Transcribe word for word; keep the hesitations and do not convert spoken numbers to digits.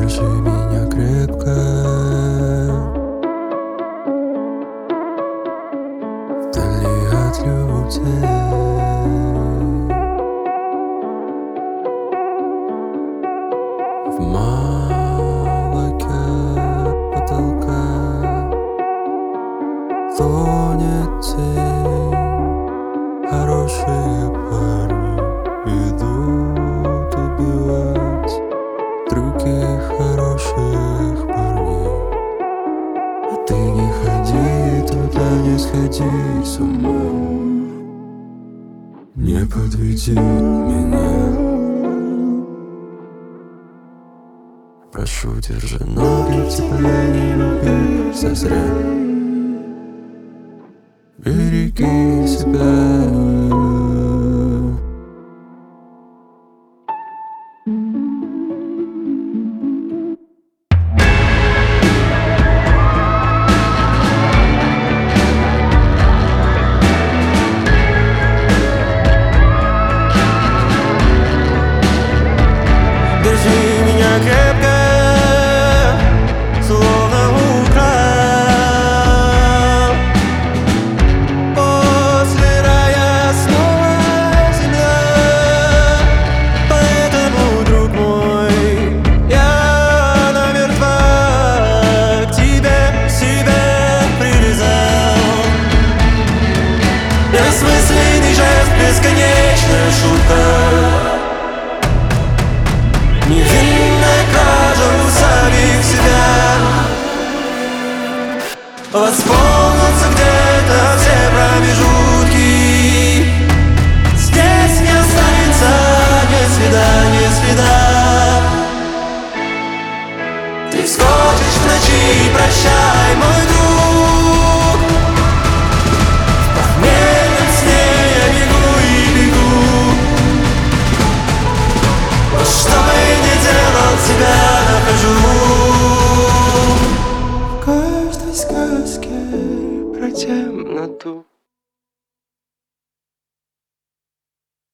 Держи меня крепко, вдали от людей. В молоке потолка тонет тень. Хорошие парни идут убивать других хороших парней. А ты не ходи туда, не сходи с ума, не подведи меня. Прошу, держи ноги в тепле, не люби зазря. Береги себя. Держи меня крепко, словно украл. После рая снова земля. Поэтому, друг мой, я намертво к тебе себя привязал. Бессмысленный жест, бесконечная шутка. Невинная кража у самих себя. Восполнятся где-то все промежутки. Здесь не останется ни следа, ни следа. Ты вскочишь в ночи, прощай, мой друг. В похмельном сне я бегу и бегу. Что бы ни делал, тебя нахожу. В каждой сказке про темноту.